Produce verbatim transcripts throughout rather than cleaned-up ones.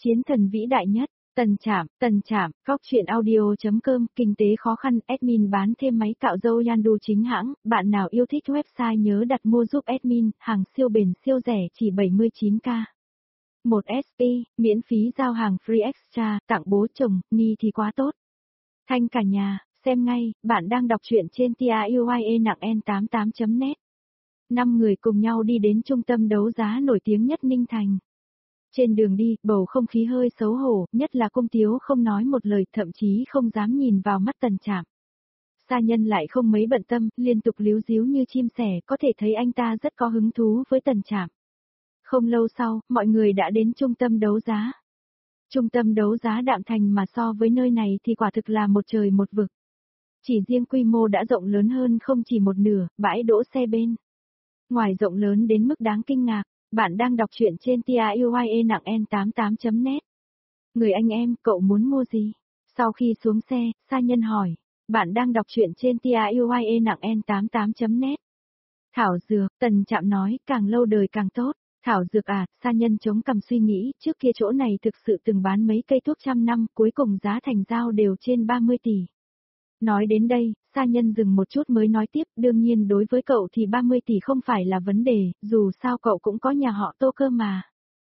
Chiến thần vĩ đại nhất, Tần Trạm, Tần Trạm, Góc truyện audio.com, kinh tế khó khăn, admin bán thêm máy cạo râu Yandu chính hãng, bạn nào yêu thích website nhớ đặt mua giúp admin, hàng siêu bền siêu rẻ chỉ bảy mươi chín k. một ét pê, miễn phí giao hàng free extra, tặng bố chồng, ni thì quá tốt. Thanh cả nhà, xem ngay, bạn đang đọc truyện trên tiuye nặng n tám mươi tám chấm net. Năm người cùng nhau đi đến trung tâm đấu giá nổi tiếng nhất Ninh Thành. Trên đường đi, bầu không khí hơi xấu hổ, nhất là Cung Tiếu không nói một lời, thậm chí không dám nhìn vào mắt Tần Trạm. Sa Nhân lại không mấy bận tâm, liên tục líu díu như chim sẻ, có thể thấy anh ta rất có hứng thú với Tần Trạm. Không lâu sau, mọi người đã đến trung tâm đấu giá. Trung tâm đấu giá Đạm Thành mà so với nơi này thì quả thực là một trời một vực. Chỉ riêng quy mô đã rộng lớn hơn không chỉ một nửa, bãi đỗ xe bên ngoài rộng lớn đến mức đáng kinh ngạc. Bạn đang đọc truyện trên tiuye nặng n tám mươi tám chấm net. Người anh em, cậu muốn mua gì? Sau khi xuống xe, Sa Nhân hỏi. Bạn đang đọc truyện trên tiuye nặng n tám mươi tám chấm net. Thảo dược, Tần Trạm nói, càng lâu đời càng tốt. Thảo dược à, Sa Nhân chống cằm suy nghĩ, trước kia chỗ này thực sự từng bán mấy cây thuốc trăm năm, cuối cùng giá thành giao đều trên ba mươi tỷ. Nói đến đây, Sa Nhân dừng một chút mới nói tiếp, đương nhiên đối với cậu thì ba mươi tỷ không phải là vấn đề, dù sao cậu cũng có nhà họ Tô cơ mà.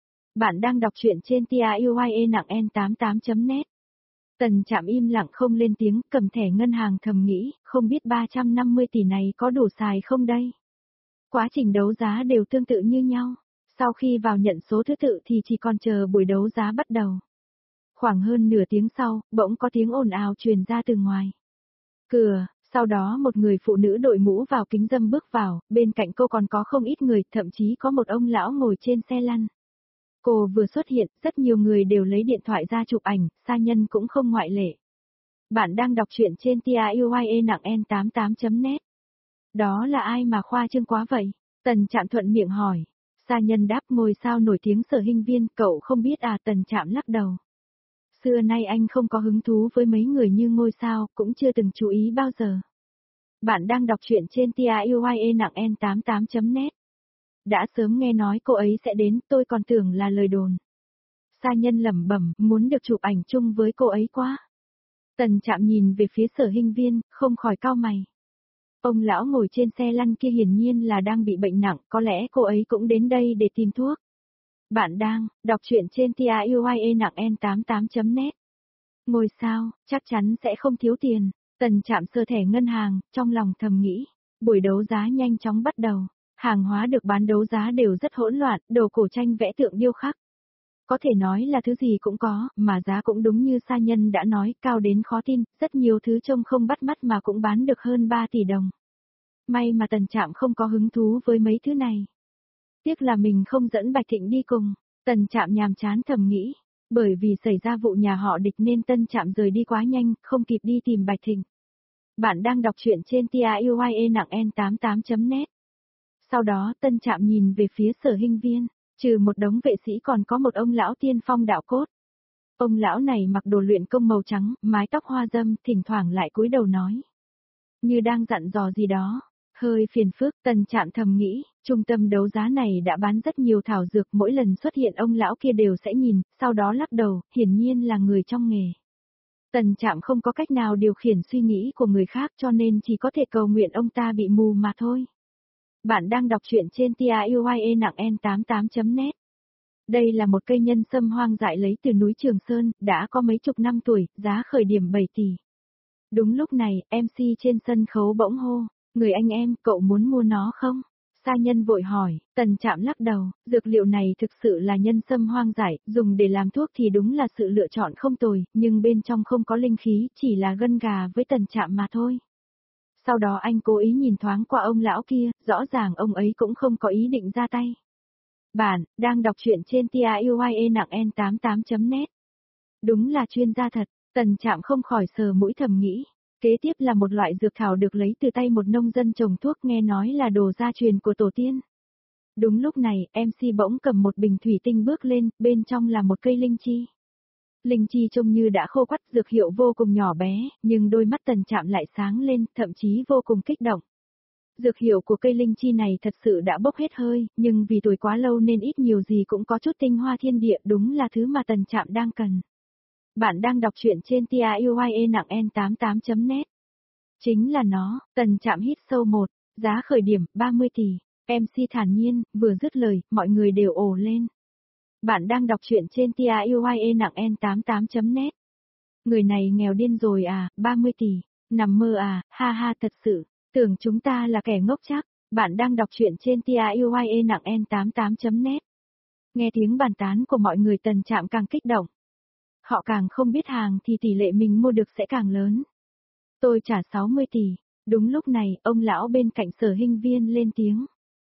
Bạn đang đọc truyện trên tiuye nặng n tám mươi tám chấm net. Tần Trạm im lặng không lên tiếng, cầm thẻ ngân hàng thầm nghĩ, không biết ba trăm năm mươi tỷ này có đủ xài không đây? Quá trình đấu giá đều tương tự như nhau, sau khi vào nhận số thứ tự thì chỉ còn chờ buổi đấu giá bắt đầu. Khoảng hơn nửa tiếng sau, bỗng có tiếng ồn ào truyền ra từ ngoài cửa, sau đó một người phụ nữ đội mũ vào kính râm bước vào, bên cạnh cô còn có không ít người, thậm chí có một ông lão ngồi trên xe lăn. Cô vừa xuất hiện, rất nhiều người đều lấy điện thoại ra chụp ảnh, Sa Nhân cũng không ngoại lệ. Bạn đang đọc truyện trên tiuye nặng n tám mươi tám chấm net. Đó là ai mà khoa trương quá vậy? Tần Trạm thuận miệng hỏi. Sa Nhân đáp, ngôi sao nổi tiếng Sở Hinh Viên, cậu không biết à? Tần Trạm lắc đầu. Xưa nay anh không có hứng thú với mấy người như ngôi sao, cũng chưa từng chú ý bao giờ. Bạn đang đọc truyện trên tiuye nặng n tám mươi tám chấm net. Đã sớm nghe nói cô ấy sẽ đến, tôi còn tưởng là lời đồn. Sa Nhân lẩm bẩm, muốn được chụp ảnh chung với cô ấy quá. Tần Trạm nhìn về phía Sở Hinh Viên, không khỏi cau mày. Ông lão ngồi trên xe lăn kia hiển nhiên là đang bị bệnh nặng, có lẽ cô ấy cũng đến đây để tìm thuốc. Bạn đang đọc truyện trên tiuye nặng n tám mươi tám chấm net. Ngôi sao, chắc chắn sẽ không thiếu tiền. Tần Trạm sơ thẻ ngân hàng, trong lòng thầm nghĩ. Buổi đấu giá nhanh chóng bắt đầu. Hàng hóa được bán đấu giá đều rất hỗn loạn, đồ cổ tranh vẽ tượng điêu khắc. Có thể nói là thứ gì cũng có, mà giá cũng đúng như Sa Nhân đã nói, cao đến khó tin, rất nhiều thứ trông không bắt mắt mà cũng bán được hơn ba tỷ đồng. May mà Tần Trạm không có hứng thú với mấy thứ này. Tiếc là mình không dẫn Bạch Thịnh đi cùng, Tần Trạm nhàm chán thầm nghĩ. Bởi vì xảy ra vụ nhà họ địch nên Tân Trạm rời đi quá nhanh, không kịp đi tìm Bạch Thịnh. Bạn đang đọc truyện trên tiuye nặng n tám mươi tám chấm net. Sau đó Tân Trạm nhìn về phía Sở Hinh Viên, trừ một đống vệ sĩ còn có một ông lão tiên phong đạo cốt. Ông lão này mặc đồ luyện công màu trắng, mái tóc hoa râm, thỉnh thoảng lại cúi đầu nói. Như đang dặn dò gì đó. Hơi phiền phức, Tần Trạm thầm nghĩ, trung tâm đấu giá này đã bán rất nhiều thảo dược, mỗi lần xuất hiện ông lão kia đều sẽ nhìn, sau đó lắc đầu, hiển nhiên là người trong nghề. Tần Trạm không có cách nào điều khiển suy nghĩ của người khác cho nên chỉ có thể cầu nguyện ông ta bị mù mà thôi. Bạn đang đọc truyện trên tiuye nặng n tám mươi tám chấm net. Đây là một cây nhân sâm hoang dại lấy từ núi Trường Sơn, đã có mấy chục năm tuổi, giá khởi điểm bảy tỷ. Đúng lúc này, em xê trên sân khấu bỗng hô. Người anh em, cậu muốn mua nó không? Sa Nhân vội hỏi, Tần Trạm lắc đầu, dược liệu này thực sự là nhân sâm hoang dại, dùng để làm thuốc thì đúng là sự lựa chọn không tồi, nhưng bên trong không có linh khí, chỉ là gân gà với Tần Trạm mà thôi. Sau đó anh cố ý nhìn thoáng qua ông lão kia, rõ ràng ông ấy cũng không có ý định ra tay. Bạn, đang đọc truyện trên tiuye nặng n tám mươi tám chấm net. Đúng là chuyên gia thật, Tần Trạm không khỏi sờ mũi thầm nghĩ. Kế tiếp là một loại dược thảo được lấy từ tay một nông dân trồng thuốc nghe nói là đồ gia truyền của tổ tiên. Đúng lúc này, em xê bỗng cầm một bình thủy tinh bước lên, bên trong là một cây linh chi. Linh chi trông như đã khô quắt, dược hiệu vô cùng nhỏ bé, nhưng đôi mắt Tần Trạm lại sáng lên, thậm chí vô cùng kích động. Dược hiệu của cây linh chi này thật sự đã bốc hết hơi, nhưng vì tuổi quá lâu nên ít nhiều gì cũng có chút tinh hoa thiên địa, đúng là thứ mà Tần Trạm đang cần. Bạn đang đọc truyện trên tiuye nặng en tám tám chấm net. Chính là nó, Tần Trạm hít sâu một, giá khởi điểm ba mươi tỷ. em xê thản nhiên, vừa dứt lời, mọi người đều ồ lên. Bạn đang đọc truyện trên tiuye nặng en tám tám chấm net. Người này nghèo điên rồi à, ba mươi tỷ, nằm mơ à, ha ha thật sự, tưởng chúng ta là kẻ ngốc chắc. Bạn đang đọc truyện trên tiuye nặng en tám tám chấm net. Nghe tiếng bàn tán của mọi người, Tần Trạm càng kích động. Họ càng không biết hàng thì tỷ lệ mình mua được sẽ càng lớn. Tôi trả sáu mươi tỷ. Đúng lúc này, ông lão bên cạnh Sở Hinh Viên lên tiếng.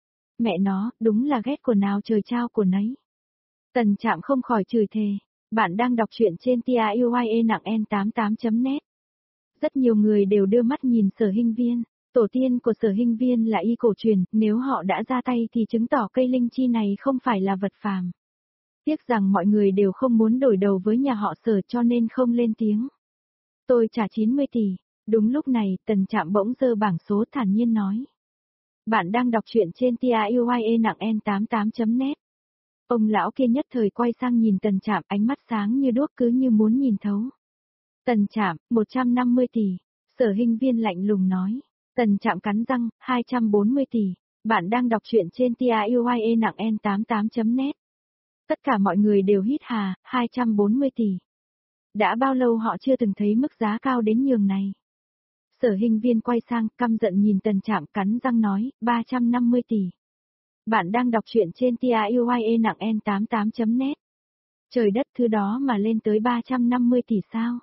Mẹ nó, đúng là ghét của nào trời trao của nấy. Tần Trạm không khỏi chửi thề. Bạn đang đọc truyện trên tiuye nặng en tám tám chấm net. Rất nhiều người đều đưa mắt nhìn Sở Hinh Viên. Tổ tiên của Sở Hinh Viên là y cổ truyền, nếu họ đã ra tay thì chứng tỏ cây linh chi này không phải là vật phàm. Tiếc rằng mọi người đều không muốn đổi đầu với nhà họ Sở cho nên không lên tiếng. Tôi trả chín mươi tỷ. Đúng lúc này, Tần Trạm bỗng giơ bảng số thản nhiên nói. Bạn đang đọc truyện trên tiuye nặng en tám tám chấm net. Ông lão kia nhất thời quay sang nhìn Tần Trạm, ánh mắt sáng như đuốc, cứ như muốn nhìn thấu. Tần Trạm, một trăm năm mươi tỷ. Sở Hinh Viên lạnh lùng nói. Tần Trạm cắn răng, hai trăm bốn mươi tỷ. Bạn đang đọc truyện trên tiuye nặng en tám tám chấm net. Tất cả mọi người đều hít hà, hai trăm bốn mươi tỷ. Đã bao lâu họ chưa từng thấy mức giá cao đến nhường này. Sở Hinh Viên quay sang, căm giận nhìn Tần Trạm, cắn răng nói, ba trăm năm mươi tỷ. Bạn đang đọc truyện trên tiuye nặng en tám tám chấm net. Trời đất, thứ đó mà lên tới ba trăm năm mươi tỷ sao?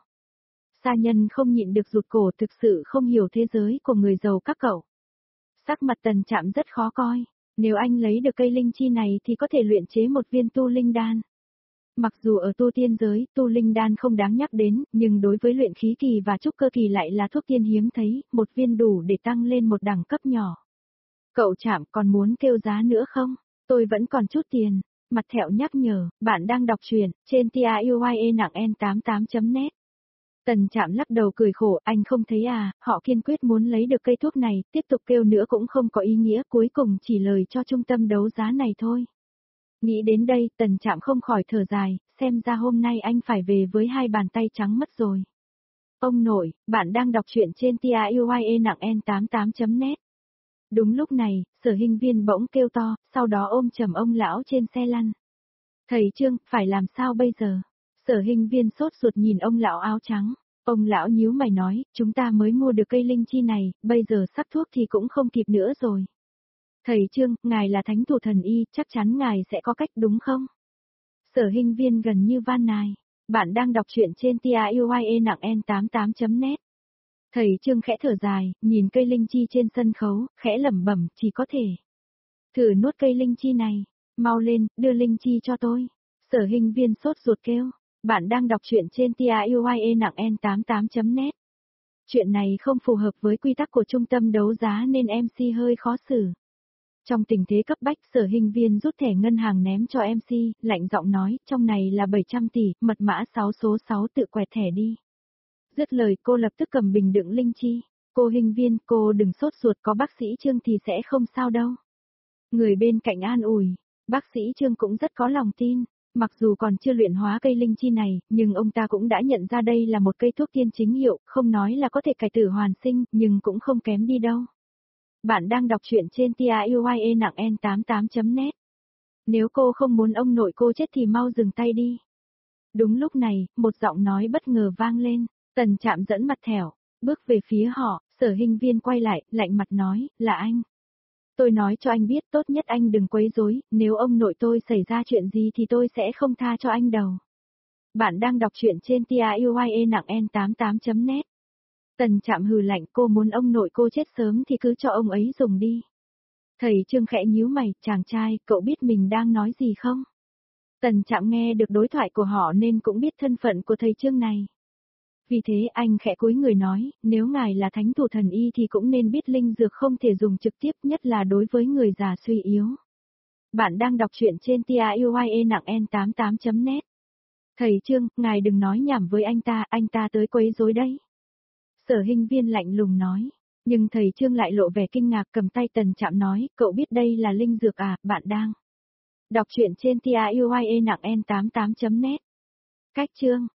Sa Nhân không nhịn được rụt cổ, thực sự không hiểu thế giới của người giàu các cậu. Sắc mặt Tần Trạm rất khó coi, nếu anh lấy được cây linh chi này thì có thể luyện chế một viên tu linh đan. Mặc dù ở tu tiên giới, tu linh đan không đáng nhắc đến, nhưng đối với luyện khí kỳ và trúc cơ kỳ lại là thuốc tiên hiếm thấy, một viên đủ để tăng lên một đẳng cấp nhỏ. Cậu Trạm còn muốn kêu giá nữa không? Tôi vẫn còn chút tiền. Mặt thẹo nhắc nhở, bạn đang đọc truyện trên tiuye nặng en tám tám chấm net. Tần Trạm lắc đầu cười khổ, anh không thấy à, họ kiên quyết muốn lấy được cây thuốc này, tiếp tục kêu nữa cũng không có ý nghĩa, cuối cùng chỉ lời cho trung tâm đấu giá này thôi. Nghĩ đến đây, Tần Trạm không khỏi thở dài, xem ra hôm nay anh phải về với hai bàn tay trắng mất rồi. Ông nội, bạn đang đọc truyện trên tiuye nặng en tám tám chấm net. Đúng lúc này, Sở Hinh Viên bỗng kêu to, sau đó ôm chầm ông lão trên xe lăn. Thầy Trương, phải làm sao bây giờ? Sở Hinh Viên sốt ruột nhìn ông lão áo trắng. Ông lão nhíu mày nói, chúng ta mới mua được cây linh chi này, bây giờ sắc thuốc thì cũng không kịp nữa rồi. Thầy Trương, ngài là thánh thủ thần y, chắc chắn ngài sẽ có cách đúng không? Sở Hinh Viên gần như van nài. Bạn đang đọc truyện trên tiuye nặng en tám tám chấm net. Thầy Trương khẽ thở dài, nhìn cây linh chi trên sân khấu, khẽ lẩm bẩm, chỉ có thể. Thử nuốt cây linh chi này, mau lên, đưa linh chi cho tôi. Sở Hinh Viên sốt ruột kêu. Bạn đang đọc truyện trên tiuye nặng en tám tám chấm net. Chuyện này không phù hợp với quy tắc của trung tâm đấu giá nên em xê hơi khó xử. Trong tình thế cấp bách, Sở Hinh Viên rút thẻ ngân hàng ném cho em xê, lạnh giọng nói, trong này là bảy trăm tỷ, mật mã sáu số sáu tự quẹt thẻ đi. Dứt lời cô lập tức cầm bình đựng linh chi. Cô Hinh Viên, cô đừng sốt ruột, có bác sĩ Trương thì sẽ không sao đâu. Người bên cạnh an ủi, bác sĩ Trương cũng rất có lòng tin. Mặc dù còn chưa luyện hóa cây linh chi này, nhưng ông ta cũng đã nhận ra đây là một cây thuốc tiên chính hiệu, không nói là có thể cải tử hoàn sinh, nhưng cũng không kém đi đâu. Bạn đang đọc truyện trên tiuye nặng en tám tám chấm net. Nếu cô không muốn ông nội cô chết thì mau dừng tay đi. Đúng lúc này, một giọng nói bất ngờ vang lên, Tần Trạm dẫn mặt thẻo, bước về phía họ, Sở Hinh Viên quay lại, lạnh mặt nói, là anh. Tôi nói cho anh biết, tốt nhất anh đừng quấy rối, nếu ông nội tôi xảy ra chuyện gì thì tôi sẽ không tha cho anh đâu. Bạn đang đọc truyện trên tiuye nặng en tám tám chấm net. Tần Trạm hừ lạnh, cô muốn ông nội cô chết sớm thì cứ cho ông ấy dùng đi. Thầy Trương khẽ nhíu mày, chàng trai, cậu biết mình đang nói gì không? Tần Trạm nghe được đối thoại của họ nên cũng biết thân phận của thầy Trương này. Vì thế anh khẽ cúi người nói, nếu ngài là thánh thủ thần y thì cũng nên biết linh dược không thể dùng trực tiếp, nhất là đối với người già suy yếu. Bạn đang đọc truyện trên tiuye nặng en tám tám chấm net. Thầy Trương, ngài đừng nói nhảm với anh ta, anh ta tới quấy rối đấy. Sở Hinh Viên lạnh lùng nói, Nhưng thầy Trương lại lộ vẻ kinh ngạc, cầm tay Tần Trạm nói, cậu biết đây là linh dược à, bạn đang đọc truyện trên T I U I E nặng N tám mươi tám chấm net. Cách chương